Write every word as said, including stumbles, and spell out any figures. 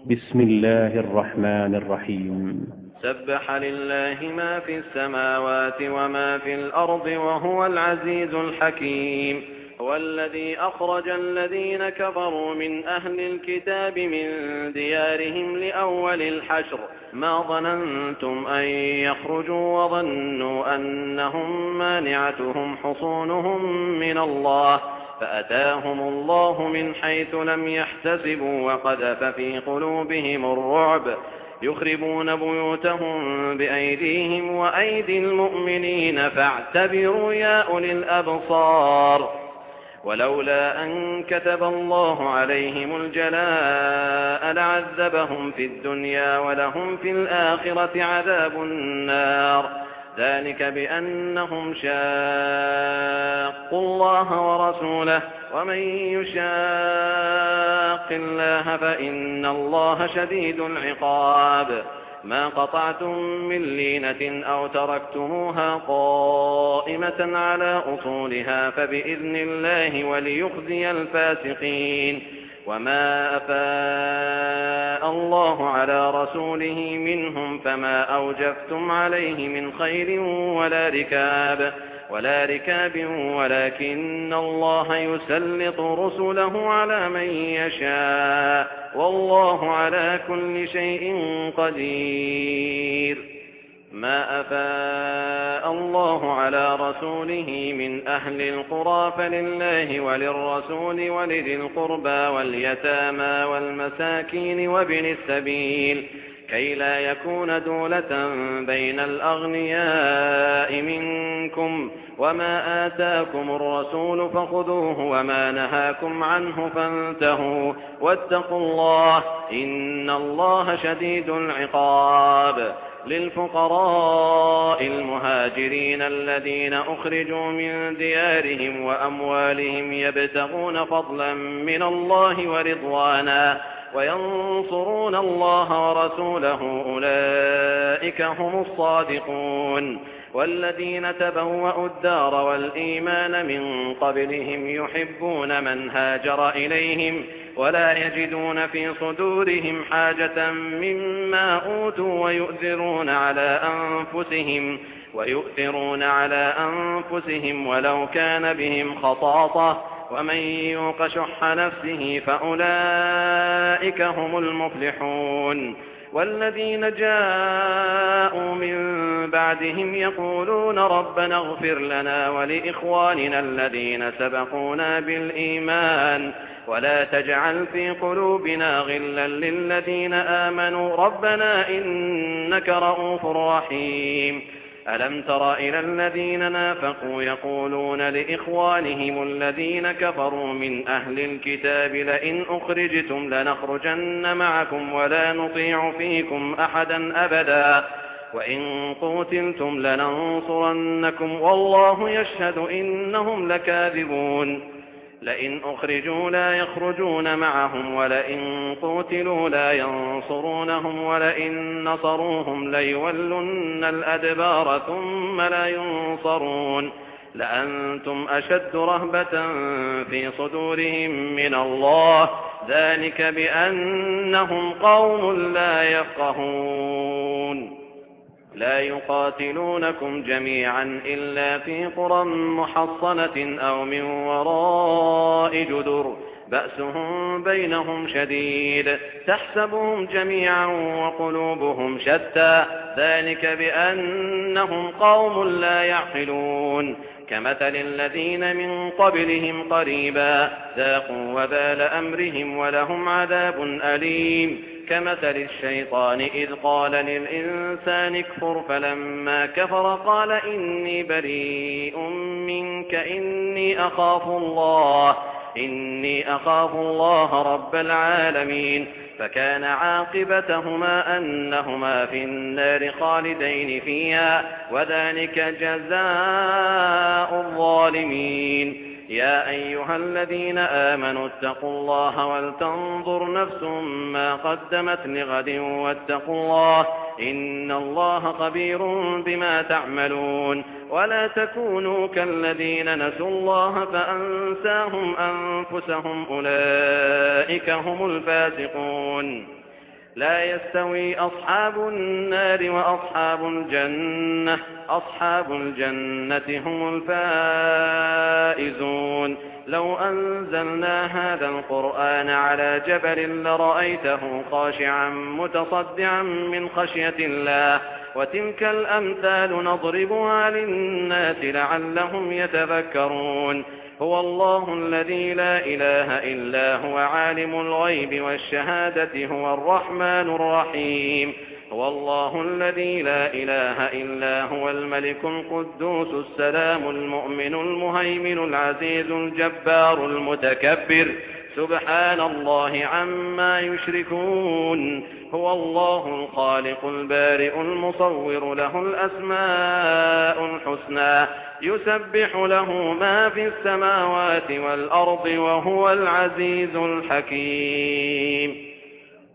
بسم الله الرحمن الرحيم. سبح لله ما في السماوات وما في الأرض وهو العزيز الحكيم. هو الذي أخرج الذين كفروا من أهل الكتاب من ديارهم لأول الحشر ما ظننتم أن يخرجوا وظنوا أنهم مانعتهم حصونهم من الله فأتاهم الله من حيث لم يحتسبوا وقذف في قلوبهم الرعب يخربون بيوتهم بأيديهم وأيدي المؤمنين فاعتبروا يا أولي الأبصار. ولولا أن كتب الله عليهم الجلاء لعذبهم في الدنيا ولهم في الآخرة عذاب النار ذلك بأنهم شاقوا الله ورسوله ومن يشاق الله فإن الله شديد العقاب. ما قطعتم من لينة أو تركتموها قائمة على أصولها فبإذن الله وليخزي الفاسقين. وما أفاء الله على رسوله منهم فما أوجفتم عليه من خير ولا ركاب ولا ركاب ولكن الله يسلط رسله على من يشاء والله على كل شيء قدير. ما أفاء الله على رسوله من أهل القرى فلله وللرسول ولذي القربى واليتامى والمساكين وابن السبيل كي لا يكون دولة بين الأغنياء منكم وما آتاكم الرسول فخذوه وما نهاكم عنه فانتهوا واتقوا الله إن الله شديد العقاب. للفقراء المهاجرين الذين أخرجوا من ديارهم وأموالهم يبتغون فضلا من الله ورضوانا وينصرون الله ورسوله أولئك هم الصادقون. والذين تبوأوا الدار والإيمان من قبلهم يحبون من هاجر إليهم ولا يجدون في صدورهم حاجة مما أوتوا ويؤثرون على أنفسهم ويؤثرون على أنفسهم ولو كان بهم خصاصة ومن يوق شح نفسه فأولئك هم المفلحون. والذين جاءوا من بعدهم يقولون ربنا اغفر لنا ولإخواننا الذين سبقونا بالإيمان ولا تجعل في قلوبنا غلا للذين آمنوا ربنا إنك رؤوف رحيم. ألم تر إلى الذين نافقوا يقولون لإخوانهم الذين كفروا من أهل الكتاب لئن أخرجتم لنخرجن معكم ولا نطيع فيكم أحدا أبدا وإن قوتلتم لننصرنكم والله يشهد إنهم لكاذبون. لئن أخرجوا لا يخرجون معهم ولئن قوتلوا لا ينصرونهم ولئن نصروهم ليولن الأدبار ثم لا ينصرون لأنتم أشد رهبة في صدورهم من الله ذلك بأنهم قوم لا يفقهون. لا يقاتلونكم جميعا إلا في قرى محصنة أو من وراء جدر بأسهم بينهم شديد تحسبهم جميعا وقلوبهم شتى ذلك بأنهم قوم لا يعقلون. كمثل الذين من قبلهم قريبا ذاقوا وبال أمرهم ولهم عذاب أليم. كمثل الشيطان إذ قال للإنسان اكفر فلما كفر قال إني بريء منك إني أخاف الله إني أخاف الله رب العالمين. فكان عاقبتهما أنهما في النار خالدين فيها وذلك جزاء الظالمين. يا أيها الذين آمنوا اتقوا الله ولتنظر نفس ما قدمت لغد واتقوا الله إن الله خبير بما تعملون. ولا تكونوا كالذين نسوا الله فأنساهم أنفسهم أولئك هم الفاسقون. لا يستوي أصحاب النار وأصحاب الجنة أصحاب الجنة هم الفائزون لو أنزلنا هذا القرآن على جبل لرأيته خاشعا متصدعا من خشية الله وتلك الأمثال نضربها للناس لعلهم يتذكرون هو الله الذي لا إله إلا هو عالم الغيب والشهادة هو الرحمن الرحيم هو الله الذي لا إله إلا هو الملك القدوس السلام المؤمن المهيمن العزيز الجبار المتكبر سبحان الله عما يشركون هو الله الخالق البارئ المصور له الأسماء الحسنى يسبح له ما في السماوات والأرض وهو العزيز الحكيم